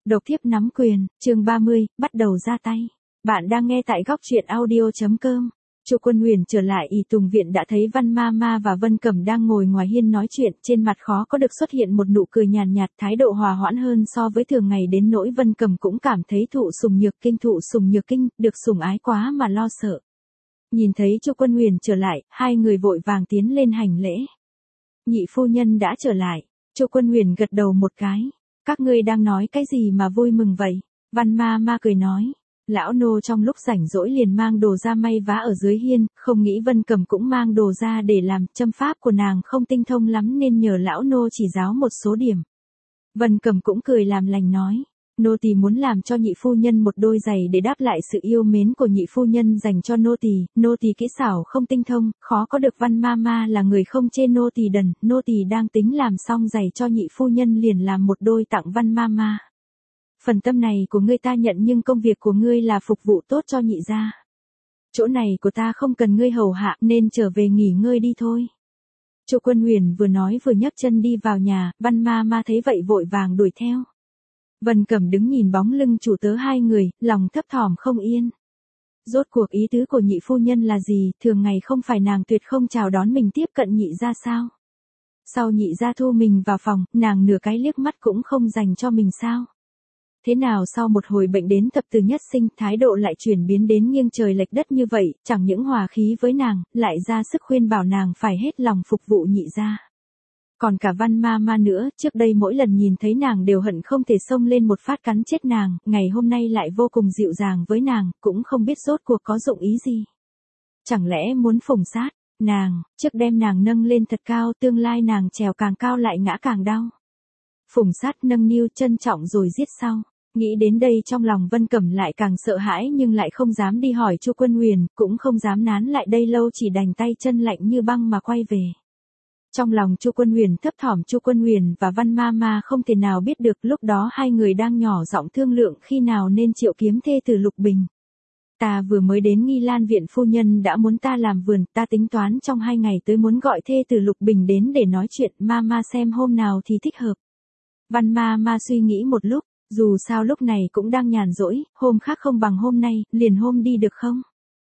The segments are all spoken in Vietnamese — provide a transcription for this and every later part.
Độc thiếp nắm quyền, chương 30, bắt đầu ra tay. Bạn đang nghe tại góc truyện audio.com. Chu Quân Huyền trở lại Y Tùng Viện đã thấy Văn Mama và Vân Cẩm đang ngồi ngoài hiên nói chuyện, trên mặt khó có được xuất hiện một nụ cười nhàn nhạt, thái độ hòa hoãn hơn so với thường ngày, đến nỗi Vân Cẩm cũng cảm thấy thụ sủng nhược kinh, được sủng ái quá mà lo sợ. Nhìn thấy Chu Quân Huyền trở lại, hai người vội vàng tiến lên hành lễ. Nhị phu nhân đã trở lại. Chu Quân Huyền gật đầu một cái. Các ngươi đang nói cái gì mà vui mừng vậy? Văn Mama cười nói. Lão nô trong lúc rảnh rỗi liền mang đồ ra may vá ở dưới hiên, không nghĩ Vân Cẩm cũng mang đồ ra để làm, châm pháp của nàng không tinh thông lắm nên nhờ lão nô chỉ giáo một số điểm. Vân Cẩm cũng cười làm lành nói. Nô tỳ muốn làm cho nhị phu nhân một đôi giày để đáp lại sự yêu mến của nhị phu nhân dành cho nô tỳ kỹ xảo không tinh thông, khó có được. Văn Mama là người không chê nô tỳ đần, nô tỳ đang tính làm xong giày cho nhị phu nhân liền làm một đôi tặng Văn Mama. Phần tâm này của ngươi ta nhận, nhưng công việc của ngươi là phục vụ tốt cho nhị gia. Chỗ này của ta không cần ngươi hầu hạ nên trở về nghỉ ngơi đi thôi. Chu Quân Huyền vừa nói vừa nhấc chân đi vào nhà, Văn Mama thấy vậy vội vàng đuổi theo. Vân Cẩm đứng nhìn bóng lưng chủ tớ hai người, lòng thấp thỏm không yên. Rốt cuộc ý tứ của nhị phu nhân là gì, thường ngày không phải nàng tuyệt không chào đón mình tiếp cận nhị gia sao? Sau nhị gia thu mình vào phòng, nàng nửa cái liếc mắt cũng không dành cho mình sao? Thế nào sau một hồi bệnh đến thập tử nhất sinh, thái độ lại chuyển biến đến nghiêng trời lệch đất như vậy, chẳng những hòa khí với nàng, lại ra sức khuyên bảo nàng phải hết lòng phục vụ nhị gia. Còn cả Văn Mama nữa, trước đây mỗi lần nhìn thấy nàng đều hận không thể xông lên một phát cắn chết nàng, ngày hôm nay lại vô cùng dịu dàng với nàng, cũng không biết rốt cuộc có dụng ý gì. Chẳng lẽ muốn phủng sát nàng, trước đem nàng nâng lên thật cao, tương lai nàng trèo càng cao lại ngã càng đau. Phủng sát nâng niu trân trọng rồi giết sau. Nghĩ đến đây trong lòng Vân Cẩm lại càng sợ hãi, nhưng lại không dám đi hỏi Chu Quân Huyền, cũng không dám nán lại đây lâu, chỉ đành tay chân lạnh như băng mà quay về. Trong lòng Chu Quân Huyền thấp thỏm, Chu Quân Huyền và Văn Mama không thể nào biết được lúc đó hai người đang nhỏ giọng thương lượng khi nào nên triệu kiếm thê tử Lục Bình. Ta vừa mới đến Nghi Lan viện, phu nhân đã muốn ta làm vườn, ta tính toán trong 2 ngày tới muốn gọi thê tử Lục Bình đến để nói chuyện, Mama xem hôm nào thì thích hợp. Văn Mama suy nghĩ một lúc, dù sao lúc này cũng đang nhàn rỗi, hôm khác không bằng hôm nay, liền hôm đi được không?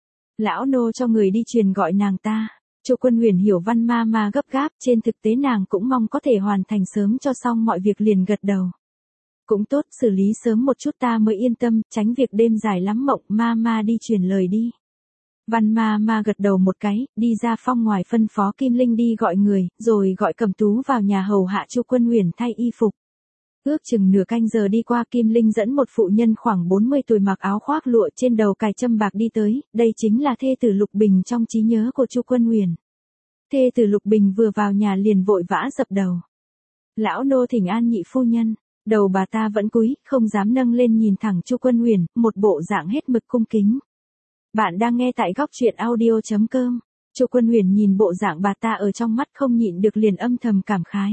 Lão nô cho người đi truyền gọi nàng ta. Chu Quân Huyền hiểu Văn Mama gấp gáp, trên thực tế nàng cũng mong có thể hoàn thành sớm cho xong mọi việc, liền gật đầu. Cũng tốt, xử lý sớm một chút ta mới yên tâm, tránh việc đêm dài lắm mộng. Mama đi truyền lời đi. Văn Mama gật đầu một cái, đi ra phòng ngoài phân phó Kim Linh đi gọi người, rồi gọi Cẩm Tú vào nhà hầu hạ Chu Quân Huyền thay y phục. Ước chừng nửa canh giờ đi qua, Kim Linh dẫn một phụ nhân khoảng 40 tuổi mặc áo khoác lụa, trên đầu cài châm bạc đi tới, đây chính là thê tử Lục Bình trong trí nhớ của Chu Quân Huyền. Thê tử Lục Bình vừa vào nhà liền vội vã dập đầu. Lão nô thỉnh an nhị phu nhân. Đầu bà ta vẫn cúi, không dám nâng lên nhìn thẳng Chu Quân Huyền, một bộ dạng hết mực cung kính. Bạn đang nghe tại góc truyện audio.com. Chu Quân Huyền nhìn bộ dạng bà ta ở trong mắt không nhịn được liền âm thầm cảm khái.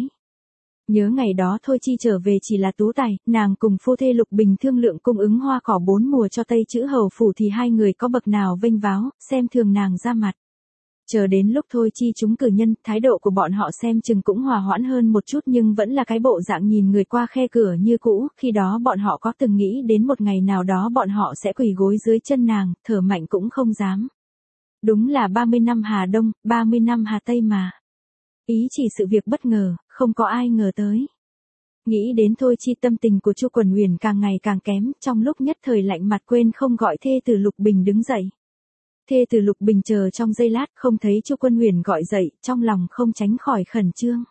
Nhớ ngày đó Thôi Chi trở về chỉ là tú tài, nàng cùng phu thê Lục Bình thương lượng cung ứng hoa cỏ 4 mùa cho Tây Chữ Hầu phủ thì hai người có bậc nào vênh váo, xem thường nàng ra mặt. Chờ đến lúc Thôi Chi chúng cử nhân, thái độ của bọn họ xem chừng cũng hòa hoãn hơn một chút, nhưng vẫn là cái bộ dạng nhìn người qua khe cửa như cũ. Khi đó bọn họ có từng nghĩ đến một ngày nào đó bọn họ sẽ quỳ gối dưới chân nàng, thở mạnh cũng không dám. Đúng là 30 năm Hà Đông, 30 năm Hà Tây mà. Ý chỉ sự việc bất ngờ, không có ai ngờ tới. Nghĩ đến Thôi Chi, tâm tình của Chu Quân Huyền càng ngày càng kém, trong lúc nhất thời lạnh mặt quên không gọi thê tử Lục Bình đứng dậy. Thê tử Lục Bình chờ trong giây lát, không thấy Chu Quân Huyền gọi dậy, trong lòng không tránh khỏi khẩn trương.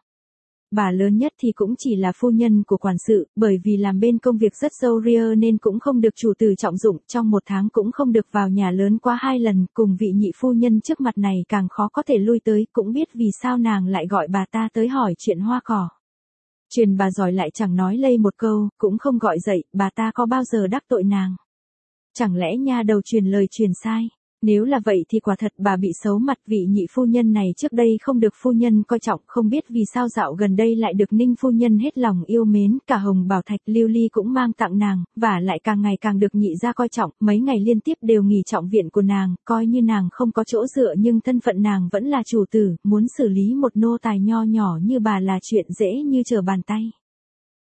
Bà lớn nhất thì cũng chỉ là phu nhân của quản sự, bởi vì làm bên công việc rất râu ria nên cũng không được chủ tử trọng dụng, trong 1 tháng cũng không được vào nhà lớn quá 2 lần, cùng vị nhị phu nhân trước mặt này càng khó có thể lui tới, cũng biết vì sao nàng lại gọi bà ta tới hỏi chuyện hoa cỏ. Truyền bà giỏi lại chẳng nói lây một câu, cũng không gọi dậy, bà ta có bao giờ đắc tội nàng? Chẳng lẽ nha đầu truyền lời truyền sai? Nếu là vậy thì quả thật bà bị xấu mặt, vị nhị phu nhân này trước đây không được phu nhân coi trọng, không biết vì sao dạo gần đây lại được Ninh phu nhân hết lòng yêu mến, cả hồng bảo thạch lưu ly cũng mang tặng nàng, và lại càng ngày càng được nhị gia coi trọng, mấy ngày liên tiếp đều nghỉ trọng viện của nàng, coi như nàng không có chỗ dựa nhưng thân phận nàng vẫn là chủ tử, muốn xử lý một nô tài nho nhỏ như bà là chuyện dễ như trở bàn tay.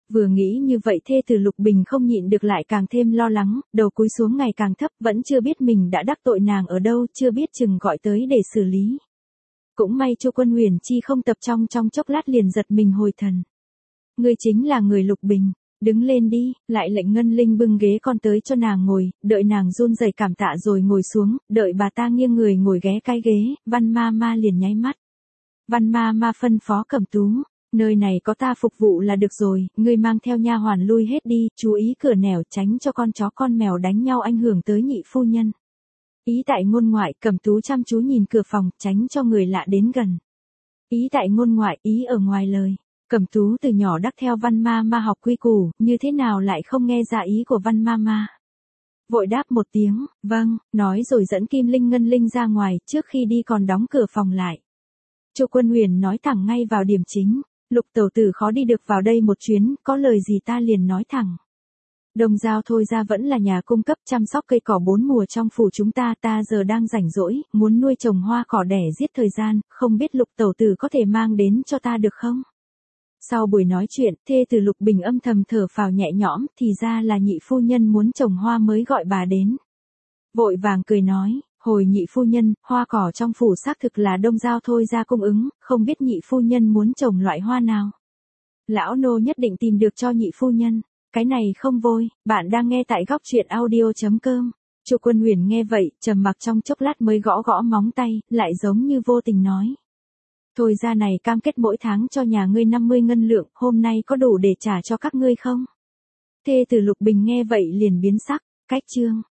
Vừa nghĩ như vậy thê tử Lục Bình không nhịn được lại càng thêm lo lắng, đầu cúi xuống ngày càng thấp, vẫn chưa biết mình đã đắc tội nàng ở đâu, chưa biết chừng gọi tới để xử lý. Cũng may Chu Quân Huyền Chi không tập trong chốc lát liền giật mình hồi thần. Ngươi chính là người Lục Bình, đứng lên đi, lại lệnh Ngân Linh bưng ghế con tới cho nàng ngồi, đợi nàng run rẩy cảm tạ rồi ngồi xuống, đợi bà ta nghiêng người ngồi ghé cái ghế, Văn ma ma liền nháy mắt. Văn ma ma phân phó Cẩm Tú, nơi này có ta phục vụ là được rồi, ngươi mang theo nha hoàn lui hết đi, chú ý cửa nẻo tránh cho con chó con mèo đánh nhau ảnh hưởng tới nhị phu nhân. Ý tại ngôn ngoại, Cẩm Tú chăm chú nhìn cửa phòng, tránh cho người lạ đến gần. Ý tại ngôn ngoại, ý ở ngoài lời. Cẩm Tú từ nhỏ đắc theo Văn ma ma học quy củ, như thế nào lại không nghe ra ý của Văn ma ma. Vội đáp một tiếng, vâng, nói rồi dẫn Kim Linh Ngân Linh ra ngoài, trước khi đi còn đóng cửa phòng lại. Chu Quân Huyền nói thẳng ngay vào điểm chính, Lục tẩu tử khó đi được vào đây một chuyến, có lời gì ta liền nói thẳng. Đồng Giao Thôi ra vẫn là nhà cung cấp chăm sóc cây cỏ bốn mùa trong phủ chúng ta giờ đang rảnh rỗi, muốn nuôi trồng hoa cỏ đẻ giết thời gian, không biết Lục tẩu tử có thể mang đến cho ta được không? Sau buổi nói chuyện, thê tử Lục Bình âm thầm thở phào nhẹ nhõm, thì ra là nhị phu nhân muốn trồng hoa mới gọi bà đến. Vội vàng cười nói, hồi nhị phu nhân, hoa cỏ trong phủ xác thực là Đông Giao Thôi ra cung ứng, không biết nhị phu nhân muốn trồng loại hoa nào. Lão nô nhất định tìm được cho nhị phu nhân, cái này không vội, bạn đang nghe tại góc truyện audio.com. Chu Quân Huyền nghe vậy, trầm mặc trong chốc lát mới gõ gõ móng tay, lại giống như vô tình nói. Thôi ra này cam kết mỗi tháng cho nhà ngươi 50 ngân lượng, hôm nay có đủ để trả cho các ngươi không? Thê tử Lục Bình nghe vậy liền biến sắc, cách chương.